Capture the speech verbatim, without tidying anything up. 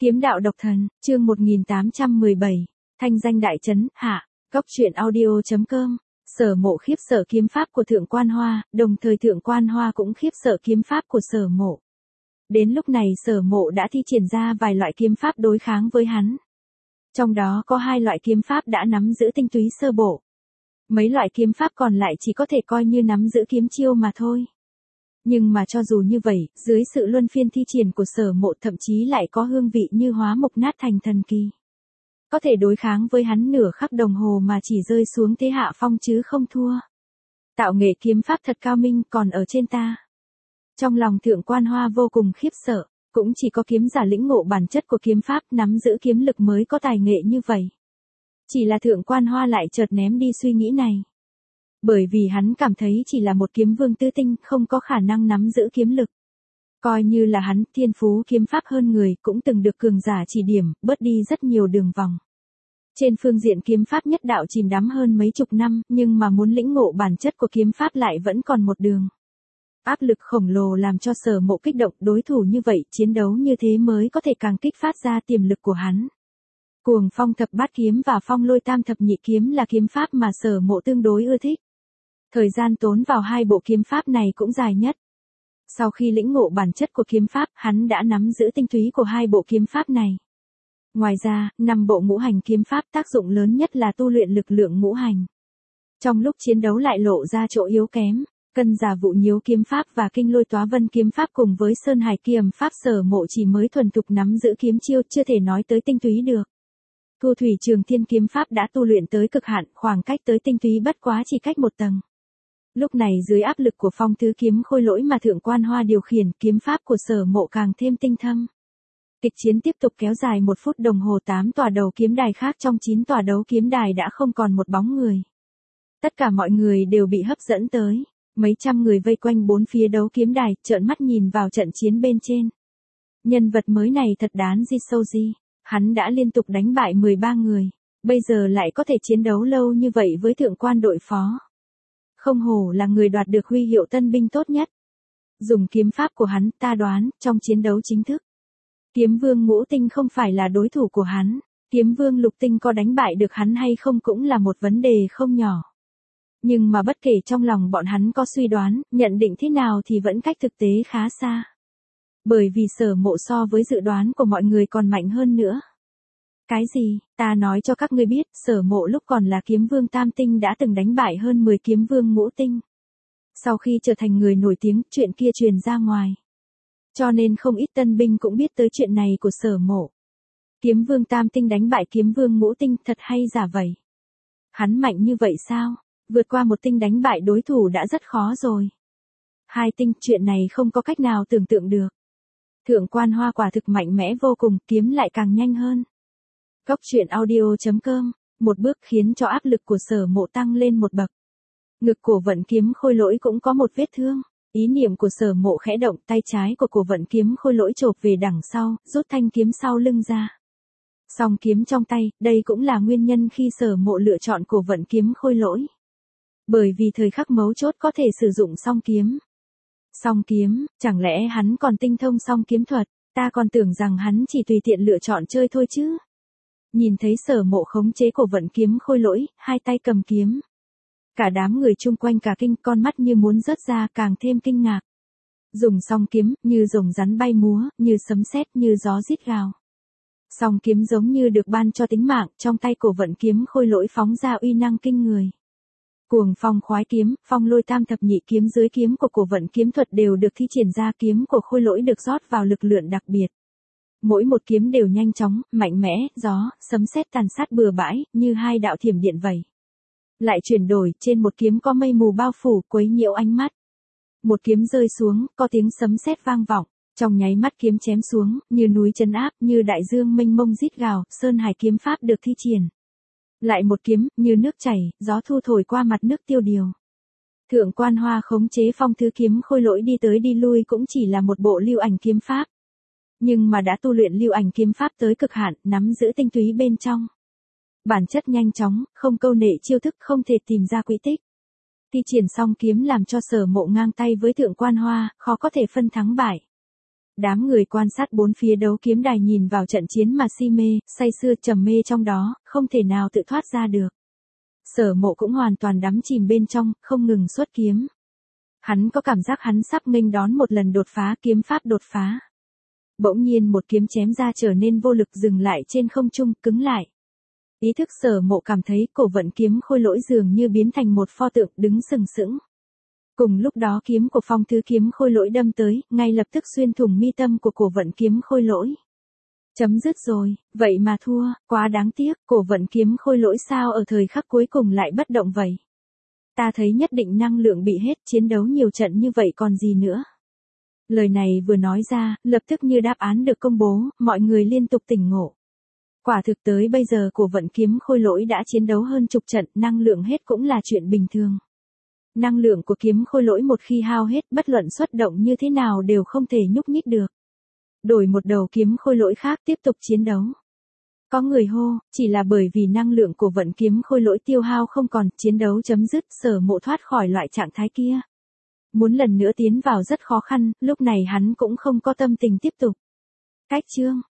Kiếm đạo độc thần, chương một nghìn tám trăm mười bảy, thanh danh đại chấn, hạ, cốc truyện audio.com, Sở Mộ khiếp sợ kiếm pháp của Thượng Quan Hoa, đồng thời Thượng Quan Hoa cũng khiếp sợ kiếm pháp của Sở Mộ. Đến lúc này Sở Mộ đã thi triển ra vài loại kiếm pháp đối kháng với hắn. Trong đó có hai loại kiếm pháp đã nắm giữ tinh túy sơ bộ. Mấy loại kiếm pháp còn lại chỉ có thể coi như nắm giữ kiếm chiêu mà thôi. Nhưng mà cho dù như vậy, dưới sự luân phiên thi triển của Sở Mộ thậm chí lại có hương vị như hóa mục nát thành thần kỳ. Có thể đối kháng với hắn nửa khắc đồng hồ mà chỉ rơi xuống thế hạ phong chứ không thua. Tạo nghệ kiếm pháp thật cao minh còn ở trên ta. Trong lòng Thượng Quan Hoa vô cùng khiếp sợ, cũng chỉ có kiếm giả lĩnh ngộ bản chất của kiếm pháp nắm giữ kiếm lực mới có tài nghệ như vậy. Chỉ là Thượng Quan Hoa lại chợt ném đi suy nghĩ này. Bởi vì hắn cảm thấy chỉ là một kiếm vương tư tinh không có khả năng nắm giữ kiếm lực. Coi như là hắn thiên phú kiếm pháp hơn người cũng từng được cường giả chỉ điểm, bớt đi rất nhiều đường vòng. Trên phương diện kiếm pháp nhất đạo chìm đắm hơn mấy chục năm, nhưng mà muốn lĩnh ngộ bản chất của kiếm pháp lại vẫn còn một đường. Áp lực khổng lồ làm cho Sở Mộ kích động, đối thủ như vậy, chiến đấu như thế mới có thể càng kích phát ra tiềm lực của hắn. Cuồng Phong Thập Bát Kiếm và Phong Lôi Tam Thập Nhị Kiếm là kiếm pháp mà Sở Mộ tương đối ưa thích. Thời gian tốn vào hai bộ kiếm pháp này cũng dài nhất. Sau khi lĩnh ngộ bản chất của kiếm pháp, hắn đã nắm giữ tinh túy của hai bộ kiếm pháp này. Ngoài ra, năm bộ ngũ hành kiếm pháp tác dụng lớn nhất là tu luyện lực lượng ngũ hành. Trong lúc chiến đấu lại lộ ra chỗ yếu kém, Cân Giả Vụ Nhiễu kiếm pháp và Kinh Lôi Tóa Vân kiếm pháp cùng với Sơn Hải Kiềm pháp Sở Mộ chỉ mới thuần thục nắm giữ kiếm chiêu, chưa thể nói tới tinh túy được. Thu Thủy Trường Thiên kiếm pháp đã tu luyện tới cực hạn, khoảng cách tới tinh túy bất quá chỉ cách một tầng. Lúc này dưới áp lực của Phong Thứ Kiếm Khôi Lỗi mà Thượng Quan Hoa điều khiển, kiếm pháp của Sở Mộ càng thêm tinh thâm. Kịch chiến tiếp tục kéo dài một phút đồng hồ, tám tòa đấu kiếm đài khác trong chín tòa đấu kiếm đài đã không còn một bóng người. Tất cả mọi người đều bị hấp dẫn tới, mấy trăm người vây quanh bốn phía đấu kiếm đài, trợn mắt nhìn vào trận chiến bên trên. Nhân vật mới này thật đáng Ji Souji, hắn đã liên tục đánh bại mười ba người, bây giờ lại có thể chiến đấu lâu như vậy với Thượng Quan đội phó. Không hổ là người đoạt được huy hiệu tân binh tốt nhất. Dùng kiếm pháp của hắn, ta đoán, trong chiến đấu chính thức, Kiếm Vương Ngũ Tinh không phải là đối thủ của hắn, Kiếm Vương Lục Tinh có đánh bại được hắn hay không cũng là một vấn đề không nhỏ. Nhưng mà bất kể trong lòng bọn hắn có suy đoán, nhận định thế nào thì vẫn cách thực tế khá xa. Bởi vì Sở Mộ so với dự đoán của mọi người còn mạnh hơn nữa. Cái gì, ta nói cho các ngươi biết, Sở Mộ lúc còn là Kiếm Vương Tam Tinh đã từng đánh bại hơn mười Kiếm Vương Ngũ Tinh. Sau khi trở thành người nổi tiếng, chuyện kia truyền ra ngoài. Cho nên không ít tân binh cũng biết tới chuyện này của Sở Mộ. Kiếm Vương Tam Tinh đánh bại Kiếm Vương Ngũ Tinh, thật hay giả vậy? Hắn mạnh như vậy sao? Vượt qua một tinh đánh bại đối thủ đã rất khó rồi. Hai tinh, chuyện này không có cách nào tưởng tượng được. Thượng Quan Hoa quả thực mạnh mẽ vô cùng, kiếm lại càng nhanh hơn. Cốc truyện audio.com, một bước khiến cho áp lực của Sở Mộ tăng lên một bậc. Ngực Cổ Vận Kiếm Khôi Lỗi cũng có một vết thương. Ý niệm của Sở Mộ khẽ động, tay trái của Cổ Vận Kiếm Khôi Lỗi chộp về đằng sau, rút thanh kiếm sau lưng ra. Song kiếm trong tay, đây cũng là nguyên nhân khi Sở Mộ lựa chọn Cổ Vận Kiếm Khôi Lỗi. Bởi vì thời khắc mấu chốt có thể sử dụng song kiếm. Song kiếm, chẳng lẽ hắn còn tinh thông song kiếm thuật, ta còn tưởng rằng hắn chỉ tùy tiện lựa chọn chơi thôi chứ. Nhìn thấy Sở Mộ khống chế Cổ Vận Kiếm Khôi Lỗi, hai tay cầm kiếm. Cả đám người chung quanh cả kinh, con mắt như muốn rớt ra, càng thêm kinh ngạc. Dùng song kiếm, như rồng rắn bay múa, như sấm sét, như gió rít gào. Song kiếm giống như được ban cho tính mạng, trong tay Cổ Vận Kiếm Khôi Lỗi phóng ra uy năng kinh người. Cuồng Phong Khoái Kiếm, Phong Lôi Tam Thập Nhị Kiếm dưới kiếm của Cổ Vận Kiếm thuật đều được thi triển ra, kiếm của Khôi Lỗi được rót vào lực lượng đặc biệt. Mỗi một kiếm đều nhanh chóng, mạnh mẽ, gió, sấm sét tàn sát bừa bãi, như hai đạo thiểm điện vậy. Lại chuyển đổi, trên một kiếm có mây mù bao phủ, quấy nhiễu ánh mắt. Một kiếm rơi xuống, có tiếng sấm sét vang vọng, trong nháy mắt kiếm chém xuống, như núi trấn áp, như đại dương mênh mông rít gào, Sơn Hải kiếm pháp được thi triển. Lại một kiếm, như nước chảy, gió thu thổi qua mặt nước tiêu điều. Thượng Quan Hoa khống chế Phong Thứ Kiếm Khôi Lỗi đi tới đi lui cũng chỉ là một bộ lưu ảnh kiếm pháp. Nhưng mà đã tu luyện lưu ảnh kiếm pháp tới cực hạn, nắm giữ tinh túy bên trong. Bản chất nhanh chóng, không câu nệ chiêu thức, không thể tìm ra quỹ tích. Thi triển song kiếm làm cho Sở Mộ ngang tay với Thượng Quan Hoa, khó có thể phân thắng bại. Đám người quan sát bốn phía đấu kiếm đài nhìn vào trận chiến mà si mê, say sưa trầm mê trong đó, không thể nào tự thoát ra được. Sở Mộ cũng hoàn toàn đắm chìm bên trong, không ngừng xuất kiếm. Hắn có cảm giác hắn sắp nghênh đón một lần đột phá, kiếm pháp đột phá. Bỗng nhiên một kiếm chém ra trở nên vô lực, dừng lại trên không trung, cứng lại. Ý thức Sở Mộ cảm thấy cổ vận kiếm khôi lỗi dường như biến thành một pho tượng đứng sừng sững. Cùng lúc đó kiếm của Phong Thứ kiếm khôi lỗi đâm tới, ngay lập tức xuyên thủng mi tâm của cổ vận kiếm khôi lỗi. Chấm dứt rồi, vậy mà thua, quá đáng tiếc, cổ vận kiếm khôi lỗi sao ở thời khắc cuối cùng lại bất động vậy? Ta thấy nhất định năng lượng bị hết, chiến đấu nhiều trận như vậy còn gì nữa. Lời này vừa nói ra, lập tức như đáp án được công bố, mọi người liên tục tỉnh ngộ. Quả thực tới bây giờ cổ vận kiếm khôi lỗi đã chiến đấu hơn chục trận, năng lượng hết cũng là chuyện bình thường. Năng lượng của kiếm khôi lỗi một khi hao hết, bất luận xuất động như thế nào đều không thể nhúc nhích được. Đổi một đầu kiếm khôi lỗi khác tiếp tục chiến đấu. Có người hô, chỉ là bởi vì năng lượng của vận kiếm khôi lỗi tiêu hao không còn, chiến đấu chấm dứt, Sở Mộ thoát khỏi loại trạng thái kia. Muốn lần nữa tiến vào rất khó khăn, lúc này hắn cũng không có tâm tình tiếp tục. Cách chương